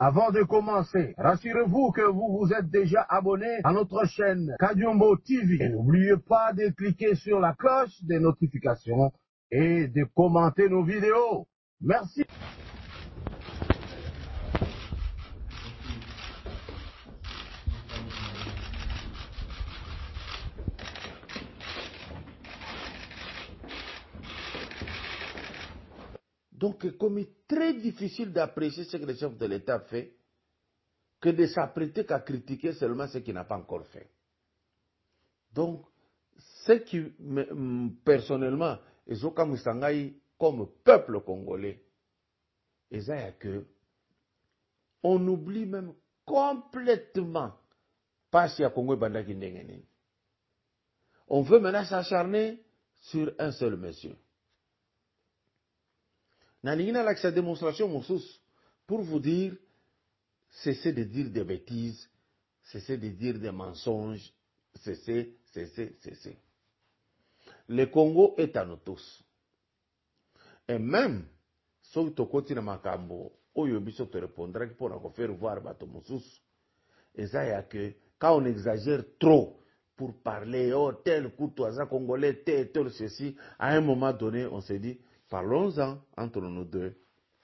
Avant de commencer, rassurez-vous que vous vous êtes déjà abonné à notre chaîne Kadiombo TV. Et n'oubliez pas de cliquer sur la cloche des notifications et de commenter nos vidéos. Merci. Donc, comme il est très difficile d'apprécier ce que le chef de l'État fait, que de s'apprêter qu'à critiquer seulement ce qu'il n'a pas encore fait. Donc, ce qui, personnellement, comme peuple congolais, c'est que on oublie même complètement pas si à Congo Bandaki Ndengeni. On veut maintenant s'acharner sur un seul monsieur. Nanina a sa démonstration, pour vous dire, cessez de dire des bêtises, cessez de dire des mensonges, cessez. Le Congo est à nous tous. Et même, si tu continues à makambo, Oyobiso te répondra pour faire voir Bato Moussous. Et ça, il y a que, quand on exagère trop pour parler, oh, tel courtoisie congolais, tel ceci, à un moment donné, on se dit, parlons-en entre nous deux.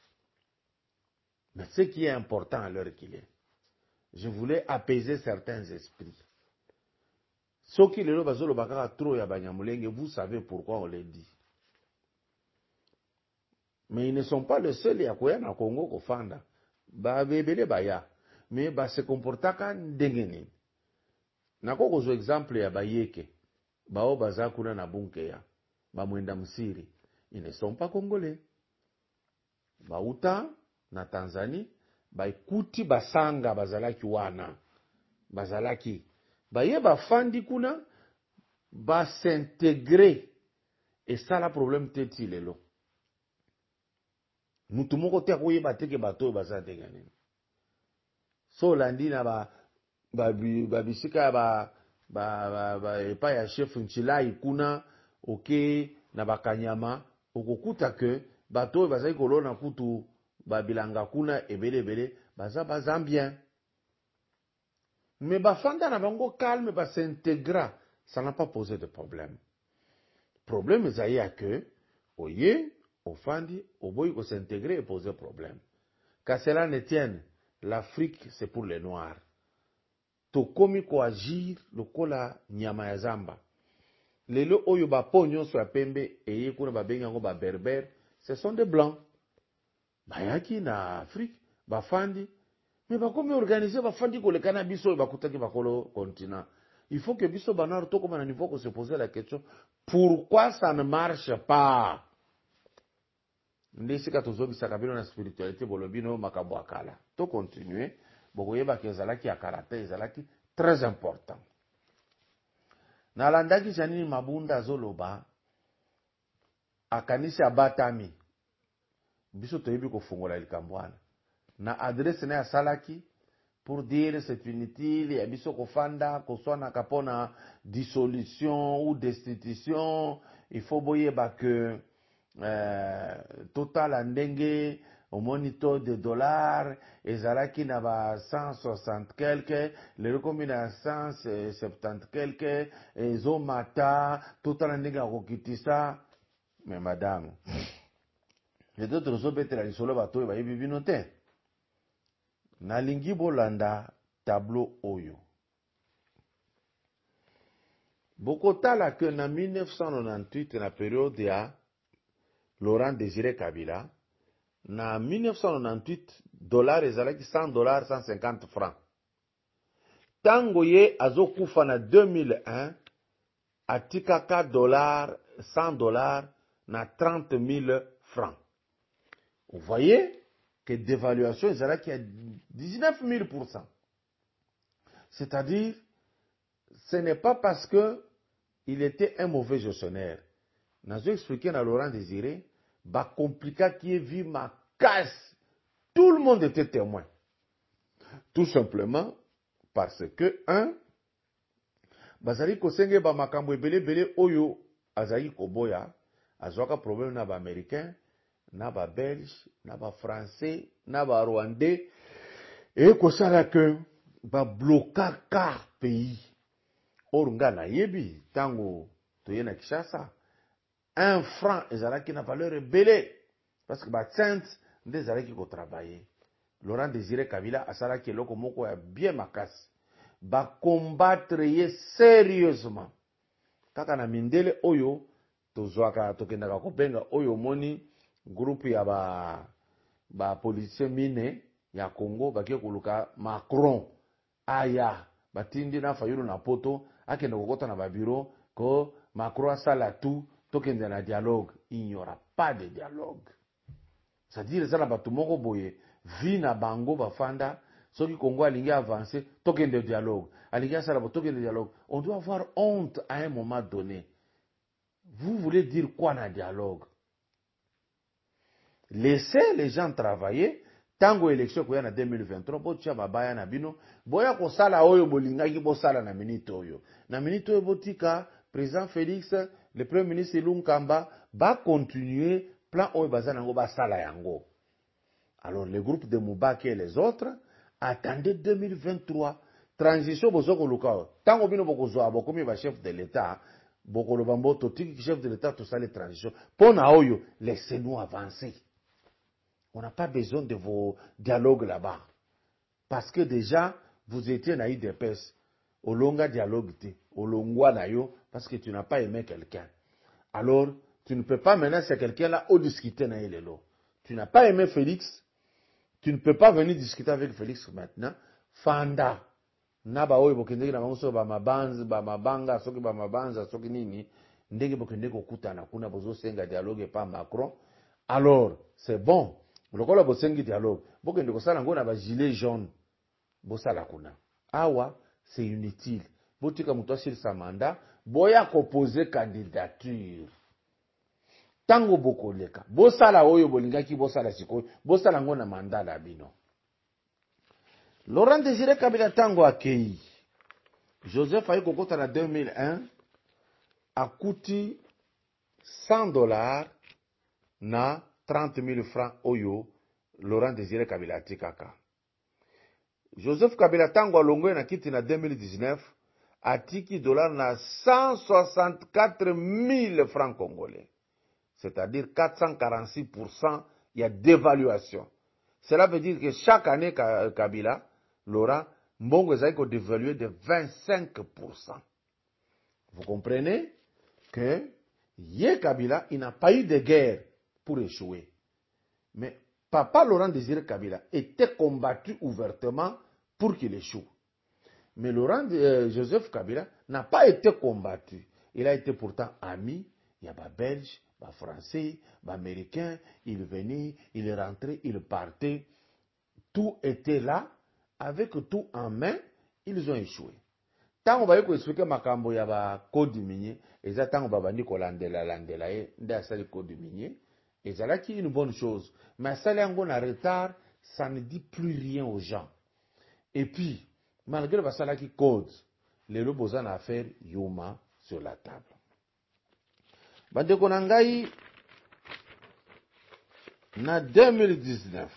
Mais ce qui est important à l'heure qu'il est, je voulais apaiser certains esprits. Ceux qui le bazolo bakaka trop ya banyamulenge, vous savez pourquoi on les dit. Mais ils ne sont pas les seuls à quoi na Congo kofanda. Ba bebele baya. Mais ba se comportaka ndengeni. Nako kozo exemple ya bayeke. Bao bazakuna na bunke ya. Ba mwenda msiri. Ils ne sont pas congolais. Bauta na Tanzanie. Ba ikuti basanga bazalaki wana. Bazalaki. Baye bafandi kuna. Ba s'intégrer. Et ça la problème teti lelo. Mutumoko te koyeba teke bato bazate ngani. So landi na ba bisika epa ya chef Nchilai kuna oke na bakanyama okokuta ke bato bazali kolona kutu babilanga kuna ebele baza bien. Mais bafanda na bango calme s'intégra, ça n'a pas posé de problème. Problème ezali que oye Ofandi, Oboy ko s'intégrer et poser problème. Qu'à cela ne tienne, l'Afrique c'est pour les Noirs. Tokomi ko agir lokola nyama ya zamba. Lelo oyo ba ponyo so pembe eye kuna ba bengango ba berber, ce sont des blancs. Bayaki na Afrique, ba fandi, mais ba komi organiser ba fandi ko le cannabis ba kutaki ba kolo continent. Il faut que biso banar to comme à niveau qu'on se poser la question, pourquoi ça ne marche pas? Ndesika tozobisaka bino na spiritualité bolobino makambo akala. To continuer, bokoyeba ke ezalaki akala te ezalaki très important. Na landaki janini mabunda azoloba akanisi abatami. Biso toyebi kofungola likambo wana. Na adresse na salaki pour dire c'est inutile ya biso kofanda koswana kapona dissolution ou destitution, il faut boyeba que total andenge au moniteur de dollars ezalaki na ba 160 quelque le recombina 170 quelque ezomata total andenge akokitisa. Mais madame, les autres zobetela lisolo bato ba yebi bino te. Nalingi bolanda tableau oyo. Bokotala que na 1998 na période ya Laurent Désiré Kabila, na 1998, dollars ezalaki $100, 150 francs. Tango ye azokufa na 2001, atikaka $100 na 30 000 francs. Vous voyez que dévaluation ezalaki à 19 000%. C'est-à-dire, ce n'est pas parce que il était un mauvais gestionnaire. Nazo expliqué na Laurent Désiré, ba compliqué qui est vu ma casse. Tout le monde était témoin. Tout simplement parce que, bazali kosenge ba makambo ebele oyo azali koboya, azwaka problème na ba américain, na ba belge, na ba français, na ba rwandais, Et que ça là que va bloquer car pays. Orunga na yebi tango toyena Kinshasa. 1 franc ezalaki na valeur belé parce que ba cent nde ezalaki ko travailler. Laurent Désiré Kabila asalaki eloko moko ya bien makasi. Ba combattre ye sérieusement. Kaka na mindele oyo tozwaka tokendaka kobenga oyo moni groupe ya ba politicien mine ya Congo bakie koluka Macron aya batindi na fayulu na poto akende kokota na ba bureau ko Macron asala tout tokende na dialogue. Il n'y aura pas de dialogue. C'est-à-dire ça na batu moko boye vi na bango bafanda soki Congo alingi avancer tokende dialogue alingi asala tokende dialogue. On doit avoir honte à un moment donné. Vous voulez dire quoi dans le dialogue? Laissez les gens travailler. Tango élection ko ya na 2023 botia mabaya na bino boya ko sala oyo bolingaki bo sala na minute oyo. Na minute oyo botika président Félix, le premier ministre Lunkamba va continuer plan oyo bazana ba sala yango. Alors le groupe de Moubaki et les autres attendez 2023 transition bozoko lukao. Tango bino bokozo abokomi ba chef de l'État bokolo bamboto tiki chef de l'État tout ça les transitions. Pona oyo laissez-nous avancer. On n'a pas besoin de vos dialogues là-bas. Parce que déjà, vous étiez na IDPS. Au longa dialogue, au longwa na yo, parce que tu n'as pas aimé quelqu'un. Alors, tu ne peux pas maintenant, c'est quelqu'un-là, au discuter na ilelo. Tu n'as pas aimé Félix. Tu ne peux pas venir discuter avec Félix maintenant. Fanda. Naba oyo bokendeki na bango ba mabanga, soki ba mabanza, soki nini. Ndenge bokendeki okutana kuna bozo senga dialogue pa Macron. Alors, c'est bon. Lokola bosengi dialogue bokende kosala ngo na ba gilet jaune bosala kuna awa c'est inutile botika muto asili sa mandat boya proposer candidature tango bokoleka bosala oyo bolingaki bosala sikoyo bosala ngo na mandat la bino. Laurent Désiré Kabila tango akei Joseph ayi kokota na 2001 akuti $100 na 30 000 francs oyo Laurent Désiré Kabila atikaka. Joseph Kabila tango alongwe na kiti na 2019 atiki dollar na 164 000 francs congolais. C'est-à-dire 446% il y a dévaluation. Cela veut dire que chaque année Kabila, Laurent, mbongo ezali ko dévaluer de 25%. Vous comprenez que Yé Kabila, il n'a pas eu de guerre pour échouer. Mais Papa Laurent Désiré Kabila était combattu ouvertement pour qu'il échoue. Mais Joseph Kabila n'a pas été combattu. Il a été pourtant ami. Il y a des Belges, des Français, des Américains. Il venait, il rentrait, il partait. Tout était là. Avec tout en main, ils ont échoué. Tant on va expliquer makambo ya ba code minier, et tant on va bandi ko landela ye, nda sali code minier. Et ça là qui est une bonne chose. Mais ça là en retard, ça ne dit plus rien aux gens. Et puis, malgré le ça qui code, les lobos en affaire yuma sur la table. Bandeko nangai na 2019,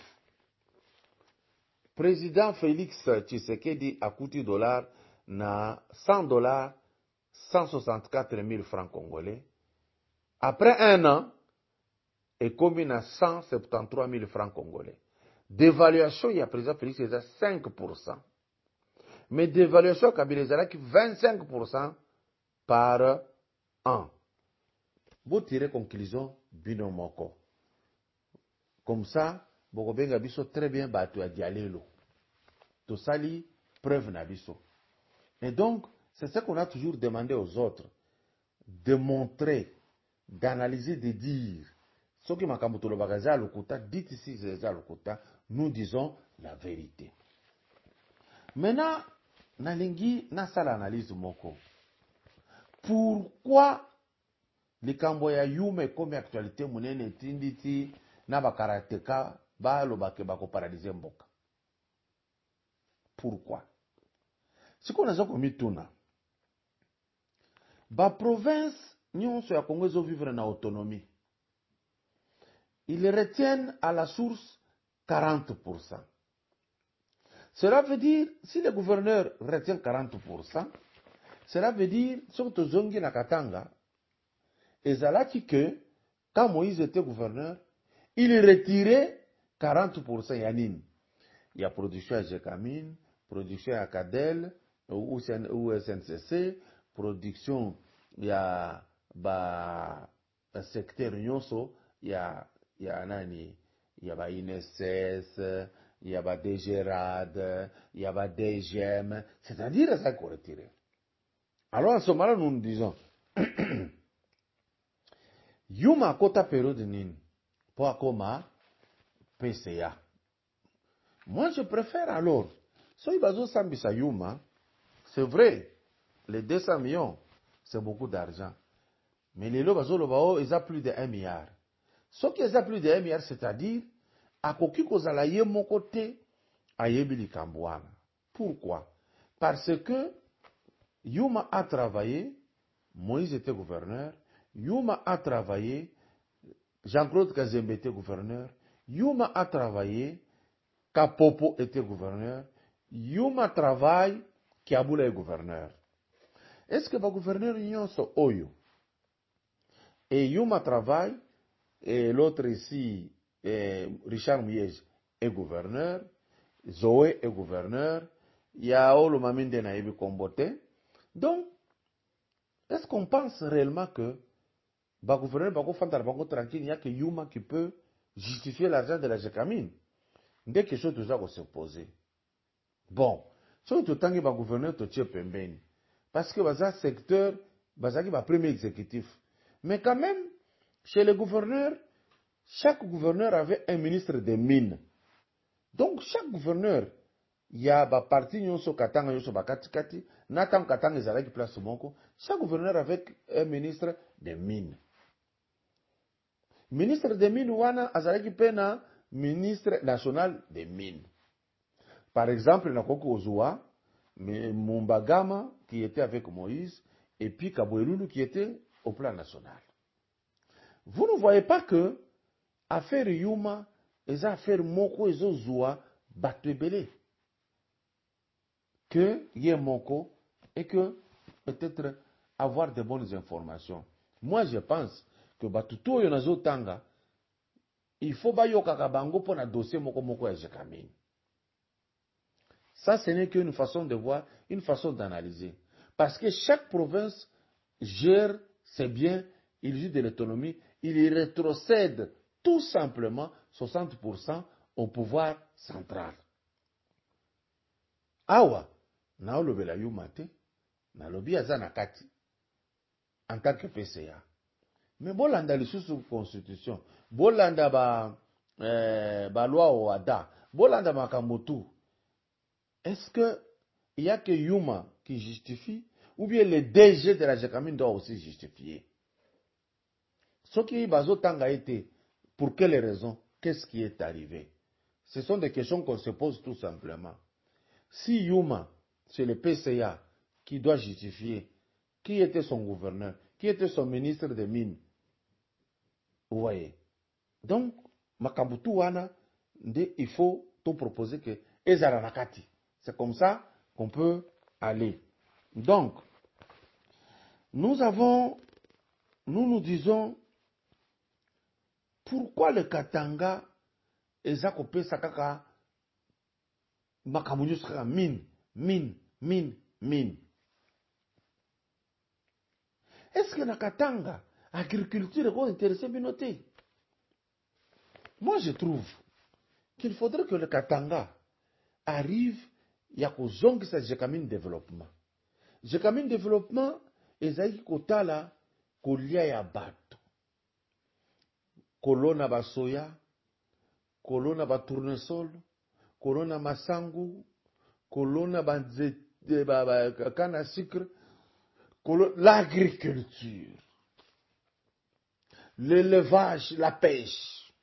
président Félix Tshisekedi a coûté $, na $100, 164 000 francs congolais. Après un an, et combien à 173 000 francs congolais. D'évaluation, il y a président Félix, c'est à 5%. Mais d'évaluation, Kabila Zalaki, 25% par an. Vous tirez conclusion, binomoko. Comme ça, vous pouvez biso très bien battu à dialélo. Tout ça, preuve na biso. Et donc, c'est ce qu'on a toujours demandé aux autres. De montrer, d'analyser, de dire. Ce qui m'a dit ici, nous disons la vérité. Maintenant, nalingi nasala analyse moko. Pourquoi les Kamboya yume comme actualité munene tinditi na bakarateka ba lobake bako paralyser mboka? Pourquoi? Si qu'on a ça comme mituna. Ba province nyonso ya Congo zo vivre na autonomie. Ils retiennent à la source 40%. Cela veut dire, si le gouverneur retient 40%, cela veut dire, surtout Zongi Nakatanga, et Zalaki que, quand Moïse était gouverneur, il retirait 40% Yanin. Il y a production à Jekamine, production à Cadel, ou SNCC, production, il y a un secteur Nyonso, il y a Nani, il y a INSS, il y a DGRAD, il y a DGM, c'est-à-dire ça qu'on retire. Alors à ce moment-là, nous nous disons, Yuma Kota période nin, pour Akoma, PCA. Moi, je préfère alors, si Bazo Sambisa Yuma, c'est vrai, les 200 millions, c'est beaucoup d'argent. Mais les Bazo Lobao, ils ont plus de 1 milliard. Ce qui ont plus de 1 milliard, c'est-à-dire, à Koki Kozalaye, mon côté, à Yebili Kambouana. Pourquoi? Parce que Yuma a travaillé, Moïse était gouverneur, Yuma a travaillé, Jean-Claude Kazembe était gouverneur, Yuma a travaillé, Kapopo était gouverneur, Yuma travaille, Kiaboula est gouverneur. Est-ce que le gouverneur Union sont Oyo? Et Yuma travaille, et l'autre ici, Richard Miege, est gouverneur, Zoé est gouverneur, Yao le Maminde Naïbi Kombote. Donc, est-ce qu'on pense réellement que le gouverneur Bako Fantara Bako tranquille, il n'y a que Yuma qui peut justifier l'argent de la Jekamine? Des questions déjà qu'on se poser. Bon, si tu as un gouverneur, tu es pembeni. Parce que dans un secteur, c'est le premier exécutif. Mais quand même, chez les gouverneurs, chaque gouverneur avait un ministre des mines. Donc, chaque gouverneur, il y a une partie qui katanga yoso bakatikati, natam katanga ezalaki place moko. Chaque gouverneur avait un ministre des mines. Ministre des mines wana azalaki pena ministre national des mines. Par exemple, Nakoko Ozoa, Mumbagama qui était avec Moïse, et puis Kaboueloulou qui était au plan national. Vous ne voyez pas que affaire Yuma, les affaires Moko et Zozoa, Batebele. Que y ait Moko et que peut-être avoir de bonnes informations. Moi, je pense que Batuto Yonazo Tanga, il faut bayoka kabango pour un dossier Moko et Jekamine. Ça, ce n'est qu'une façon de voir, une façon d'analyser. Parce que chaque province gère ses biens, il joue de l'autonomie, il rétrocède tout simplement 60% au pouvoir central. Awa, na olobela yumate, na lobi azanakati, en tant que PCA. Mais bolanda lisusu constitution, bolanda ba loi oada, bolanda makamotu. Est-ce qu'il n'y a que Yuma qui justifie ou bien le DG de la Jekamine doit aussi justifier? Ce qui Bazotanga été, pour quelles raisons? Qu'est-ce qui est arrivé? Ce sont des questions qu'on se pose tout simplement. Si Yuma, c'est le PCA qui doit justifier, qui était son gouverneur, qui était son ministre des Mines? Vous voyez? Donc, Makambutu Wana, il faut tout proposer que Ezaranakati. C'est comme ça qu'on peut aller. Donc, nous nous disons, pourquoi le Katanga Ezakope Sakaka Makamunyo sera mine. Est-ce que le Katanga, agriculture est intéressée binoté? Moi, je trouve qu'il faudrait que le Katanga arrive, il y a que zongi sa Jekamine développement. Jekamine développement, ezaki kotala kolia ya bato. Kolona ba soya, kolona ba tournesol, kolona masangu, kolona ba canne à sucre, l'agriculture, l'élevage, la pêche.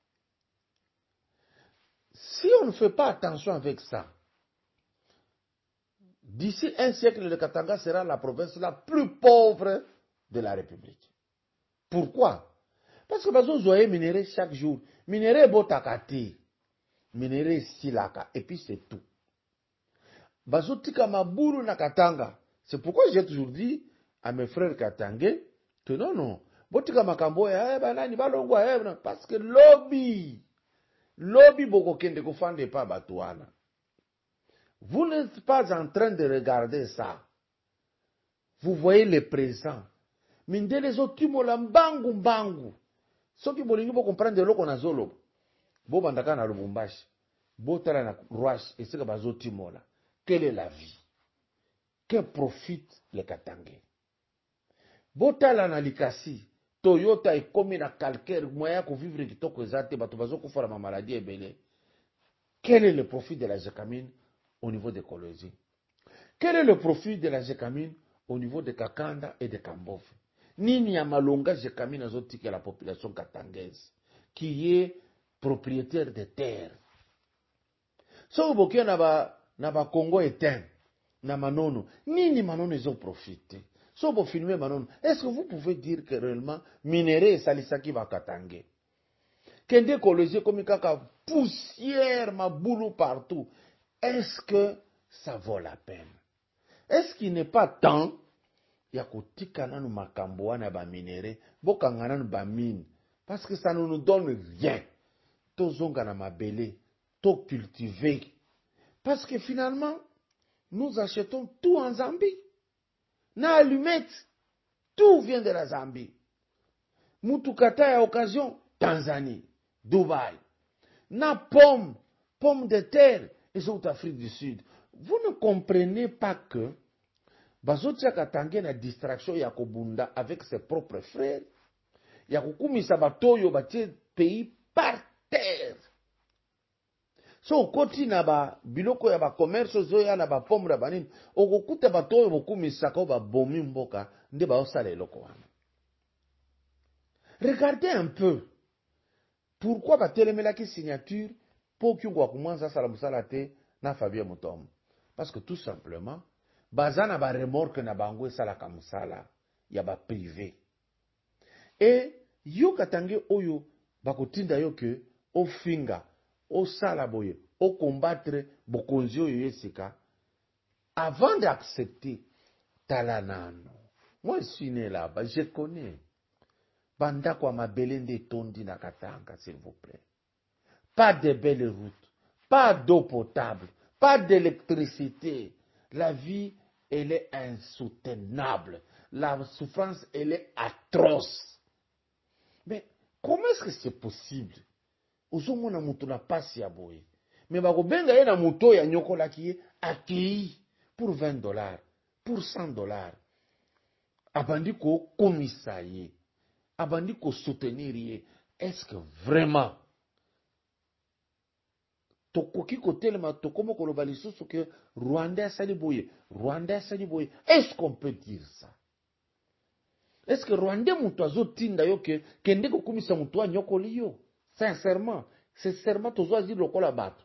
Si on ne fait pas attention avec ça, d'ici un siècle, le Katanga sera la province la plus pauvre de la République. Pourquoi? Parce que nous avons minéré chaque jour. Minéré botakati, minéré silaka, et puis c'est tout. bazotika mabulu na Katanga. C'est pourquoi j'ai toujours dit à mes frères katangais que non, botika makambo ya banani balongwa parce que lobby boko kende ko fande pa batuana. Vous n'êtes pas en train de regarder ça. Vous voyez le présent. Mindele zo timola mbangu. Soki bolingi bo comprendre loko na zolo. Bo bandaka na Lubumbashi. Bo tala na Rwash esika bazo timola. Quelle est la vie? Que profite les Katangais? Botala na Likasi, Toyota ekomi na calcaire, moyen ko vivre kitoko ezate, bato bazo kufara ma maladie ebele. Quel est le profit de la Gécamine au niveau de Kolwezi? Quel est le profit de la Gécamine au niveau de Kakanda et de Kambove? Nini ya malonga Gécamine azotika la population katangaise, qui est propriétaire de terres. So bokia na ba Congo éteint. Na Manono, nini Manono ils ont profité. So pour filmer Manono, est-ce que vous pouvez dire que réellement minerai salisaki va Katangé? Kende Kolwezi comme kaka poussière ma boulot partout. Est-ce que ça vaut la peine? Est-ce qu'il n'est pas temps ya kotika nanu makambo wana ba minerai, bokanga nanu ba mine, parce que ça ne nous donne rien. Tozonga na mabele, to cultiver. Parce que finalement nous achetons tout en Zambie. Na allumette, tout vient de la Zambie. Mutukata ya occasion, Tanzanie, Dubaï. Na pomme de terre, et autres Afrique du Sud. Vous ne comprenez pas que Bazotia Katangé na distraction ya kobunda avec ses propres frères. Ya kukumisa batoyo batie pays par terre. So koti na ba biloko ya ba commerce zo ya na ba pomme na banini okokuta batoyo bokumisa ko ba bomi mboka nde ba osala eloko wana. Regardez un peu pourquoi ba telemelaki signature pour kyungwa kumanza sala musala te na Fabien Mutombo. Parce que tout simplement bazana ba remorque na bango sala ka musala ya ba privé. Et yo Katangé oyo bakotinda yo ke ofinga au salaboye, au combattre bokonzio yesika, avant d'accepter talanano. Moi je suis né là-bas, je connais. Banda kwa mabelende tondi na Katanga, s'il vous plaît. Pas de belles routes, pas d'eau potable, pas d'électricité. La vie, elle est insoutenable. La souffrance, elle est atroce. Mais comment est-ce que c'est possible? Ozomona mutu na pasi ya boye. Mais bakobenga ye na muto ya nyokola ki akei pour $20, pour $100. Abandi ko komisa ye. Abandi ko soutenir ye. Est-ce que vraiment tokoki kotelema tokomo koloba lisusu ke Rwanda asali boye, Rwanda asali boye? Est-ce qu'on peut dire ça? Est-ce que Rwanda mutu azotinda yo ke kende ko komisa mutu ya nyokoli yo? Sincèrement, tozoa zi lokola bato.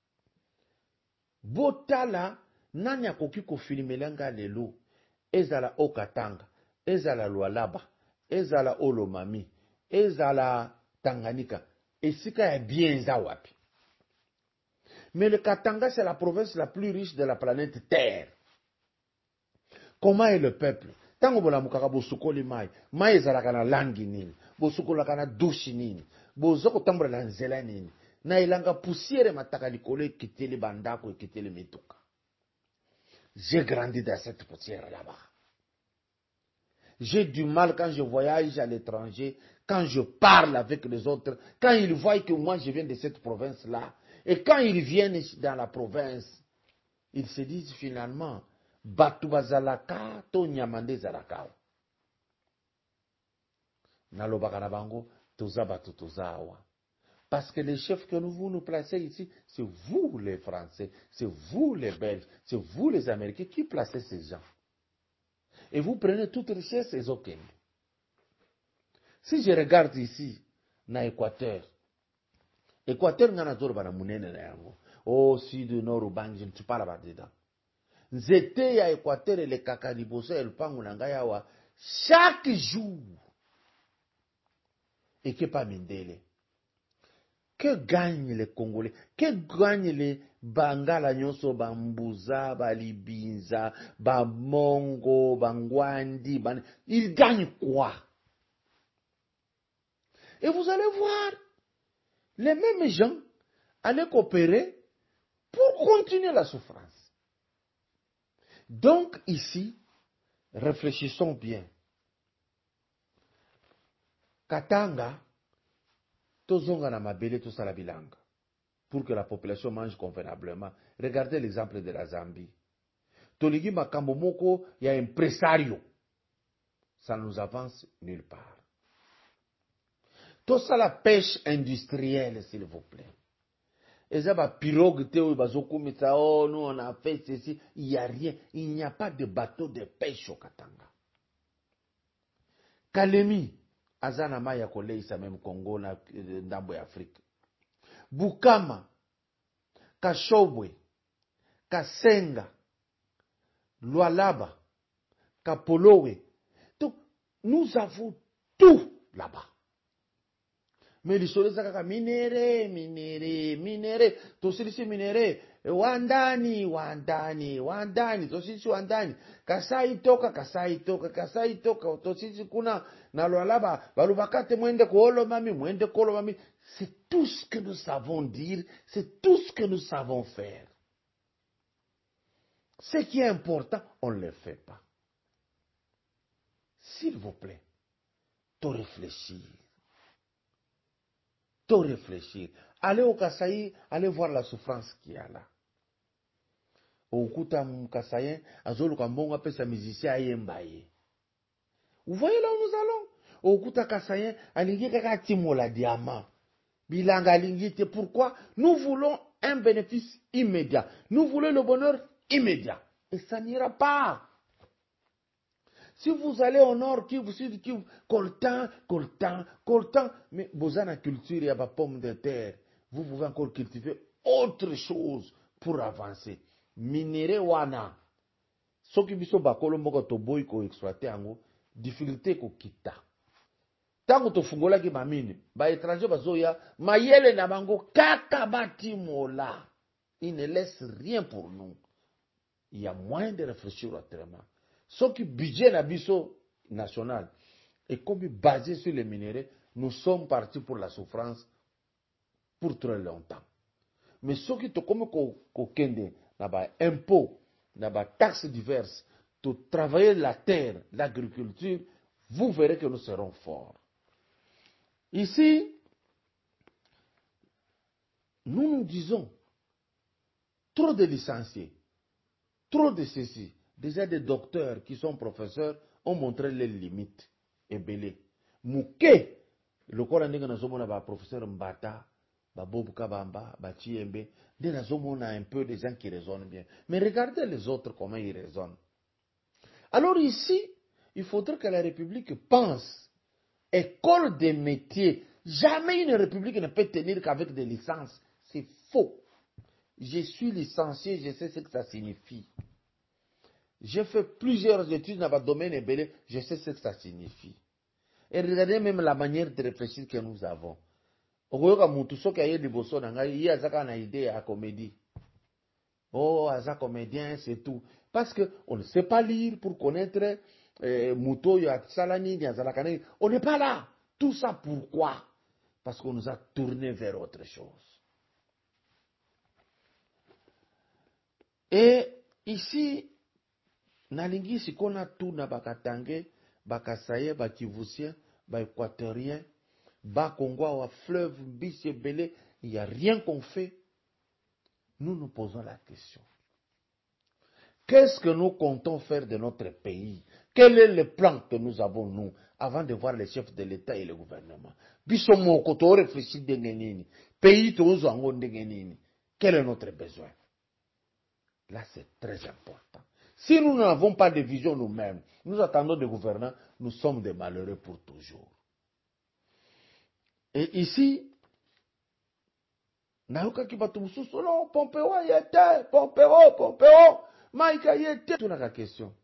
Botala nani akoki ko filmelanga lelo. Ezala Okatanga, ezala Lualaba, ezala Olomami, ezala Tanganyika. Esika ya bien za wapi. Mais le Katanga c'est la province la plus riche de la planète Terre. Comment est le peuple? Tango bola mukaka bosukoli mai. Mai ezalaka na langi nini? Bosukolaka na douche nini? Bozoko tambola na nzela nini? Na ilanga poussière mataka likolo ekiteli bandako ekiteli mituka. J'ai grandi dans cette poussière là-bas. J'ai du mal quand je voyage à l'étranger, quand je parle avec les autres, quand ils voient que moi je viens de cette province-là, et quand ils viennent dans la province, ils se disent finalement, Batu bazalaka to nyamande zalaka. Nalobaka na bango, toza batu tozawa. Parce que les chefs que vous nous placez ici, c'est vous les Français, c'est vous les Belges, c'est vous les Américains qui placez ces gens. Et vous prenez toute richesse et aucun. Si je regarde ici, na Équateur, ngana zoro bana munene na yango. Oh, sud, nord, bang, je ne suis pas là-bas dedans. Nzete ya Équateur et le kakaliboso et le pango nangayawa, chaque jour, et que pas mindele. Que gagnent les Congolais? Que gagnent les Bangala Nyoso, Bambouza, Balibinza, Bamongo, Bangwandi? Ils gagnent quoi? Et vous allez voir, les mêmes gens allaient coopérer pour continuer la souffrance. Donc ici, réfléchissons bien. Katanga, tozonga na mabele tosala bilanga, pour que la population mange convenablement. Regardez l'exemple de la Zambie. Toligi makambo moko ya impresario, ça nous avance nulle part. Tout ça la pêche industrielle, s'il vous plaît. Et ça va pirogue théo bazoko mita, oh nous on a fait ceci, il n'y a rien, il n'y a pas de bateau de pêche au Katanga. Kalemi, azana maya koleisa même Congo na ndambo ya Afrique. Bukama, Kashobwe, Kasenga, Lualaba, Kapolowe. Donc, nous avons tout là-bas. Mais les soldats kaka minéré. Tosirisi minéré. Wandani. Tosirisi wandani. Kasai toka. Tosirisi kuna na Lualaba. Balubakate mwende kolo mami. C'est tout ce que nous savons dire. C'est tout ce que nous savons faire. Ce qui est important, on ne le fait pas. S'il vous plaît, t'en réfléchir. Allez au Kasaï, allez voir la souffrance qu'il y a là. Au Kuta Kasaïen, Azolo Kambonga peut sa musicien Ayembaye. Vous voyez là où nous allons? Au Kuta Kasaïen, Alingi Kakatimo la diamant. Bilanga Lingite, pourquoi? Nous voulons un bénéfice immédiat. Nous voulons le bonheur immédiat. Et ça n'ira pas. Si vous allez au nord, Kivu, sud, Kivu, coltan, mais vous avez une culture, il y a pas pomme de terre. Vous pouvez encore cultiver autre chose pour avancer. Minéré wana. Ce qui biso bakolo moko to boy ko exploiter ango, difficulté ko kita. Tango to fungola ki mamini, ba étranger bazoya, mayele na bango kaka batimola. Il ne laisse rien pour nous. Il y a moyen de réfléchir autrement. Ce qui budget nabiso national est comme basé sur les minéraux, nous sommes partis pour la souffrance pour très longtemps. Mais ce qui te comme kokende naba impôt, naba taxes diverses, de travailler la terre, l'agriculture, vous verrez que nous serons forts. Ici, nous disons trop de licenciés, trop de ceci. Déjà des docteurs qui sont professeurs ont montré les limites. Ebele. Mouké, le corps ndenge nazomona ba professeur Mbata, ba Bob Kabamba, ba Chiembe, de nazomona un peu des gens qui raisonnent bien. Mais regardez les autres comment ils raisonnent. Alors ici, il faudrait que la République pense. École des métiers. Jamais une République ne peut tenir qu'avec des licences. C'est faux. Je suis licencié, je sais ce que ça signifie. J'ai fait plusieurs études dans le domaine ébélé, je sais ce que ça signifie. Et regardez même la manière de réfléchir que nous avons. Oh, aza comédien, c'est tout. Parce qu'on ne sait pas lire pour connaître Mouto, on n'est pas là. Tout ça pourquoi? Parce qu'on nous a tourné vers autre chose. Et ici, nalingi sikona tout na bakatange, bakasaye, bakivusien, baéquatorien, bakongwa wa fleuve, mbisi belé, il n'y a rien qu'on fait. Nous nous posons la question. Qu'est-ce que nous comptons faire de notre pays? Quel est le plan que nous avons, nous, avant de voir les chefs de l'État et le gouvernement? Bisomo, quand on réfléchit de pays, quel est notre besoin? Là, c'est très important. Si nous n'avons pas de vision nous-mêmes, nous attendons des gouvernants, nous sommes des malheureux pour toujours. Et ici, Nayoka ki batu mususu, non, Pompeo y était, Pompeo, Maïka y était. Tout la question.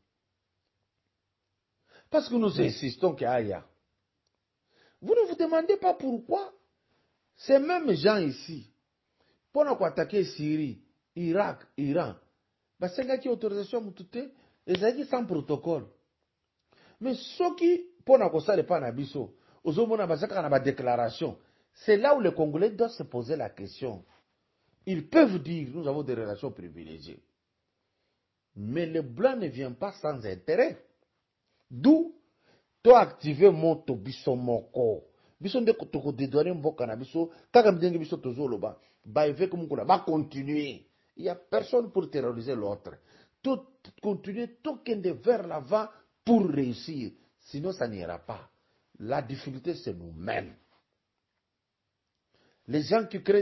Parce que nous insistons qu'il y a. Vous ne vous demandez pas pourquoi Ces mêmes gens ici, pour attaquer Syrie, Irak, Iran, c'est là qui autorisation mutute, et sans protocole. Mais ceux qui, pour ne pas na biso, aux hommes na déclaration, c'est là où les Congolais doivent se poser la question. Ils peuvent dire, nous avons des relations privilégiées. Mais le blanc ne vient pas sans intérêt. D'où, toi activer mon biso moko. Biso nde kotoko dédouaner mboka na biso, kaka mdenge biso tozo loba, ba évêque mukuna, ba continuer. Il n'y a personne pour terroriser l'autre. Tout continuer, tout kende vers l'avant pour réussir. Sinon, ça n'ira pas. La difficulté, c'est nous-mêmes. Les gens qui créent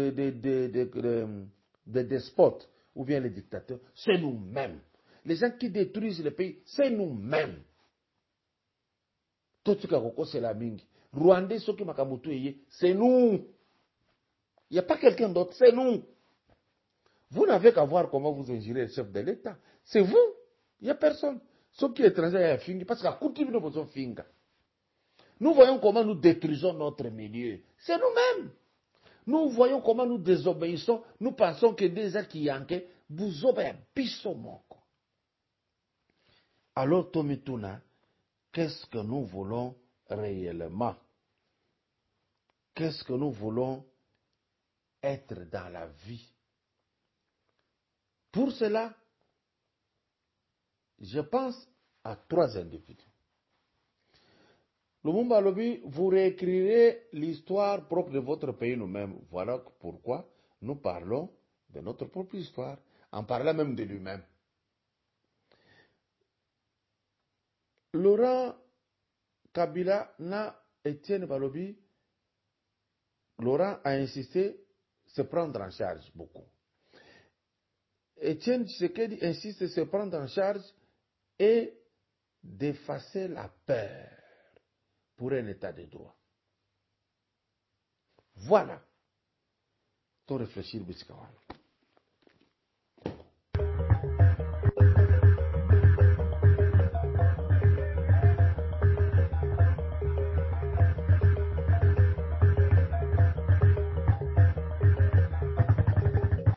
des despotes ou bien les dictateurs, c'est nous-mêmes. Les gens qui détruisent le pays, c'est nous-mêmes. Tout ce que c'est la mingi. Rwandais, ceux qui m'ont c'est nous. Il n'y a pas quelqu'un d'autre, c'est nous. Vous n'avez qu'à voir comment vous ingérez le chef de l'État. C'est vous. Il n'y a personne. Ceux qui sont étrangers, il y a parce qu'à coutume, nous faisons finga. Nous voyons comment nous détruisons notre milieu. C'est nous-mêmes. Nous voyons comment nous désobéissons. Nous pensons que des Akiyanke, vous obéissez bisomoko. Alors, Tomituna, qu'est-ce que nous voulons réellement? Qu'est-ce que nous voulons être dans la vie? Pour cela, je pense à 3 individus. Lumumba Lobi, vous réécrirez l'histoire propre de votre pays nous-mêmes. Voilà pourquoi nous parlons de notre propre histoire, en parlant même de lui-même. Laurent Kabila na Etienne Balobi, Laurent a insisté se prendre en charge beaucoup. Etienne Tshisekedi insiste se prendre en charge et d'effacer la peur pour un état de droit. Voilà. Ton réfléchir, Bissikawan.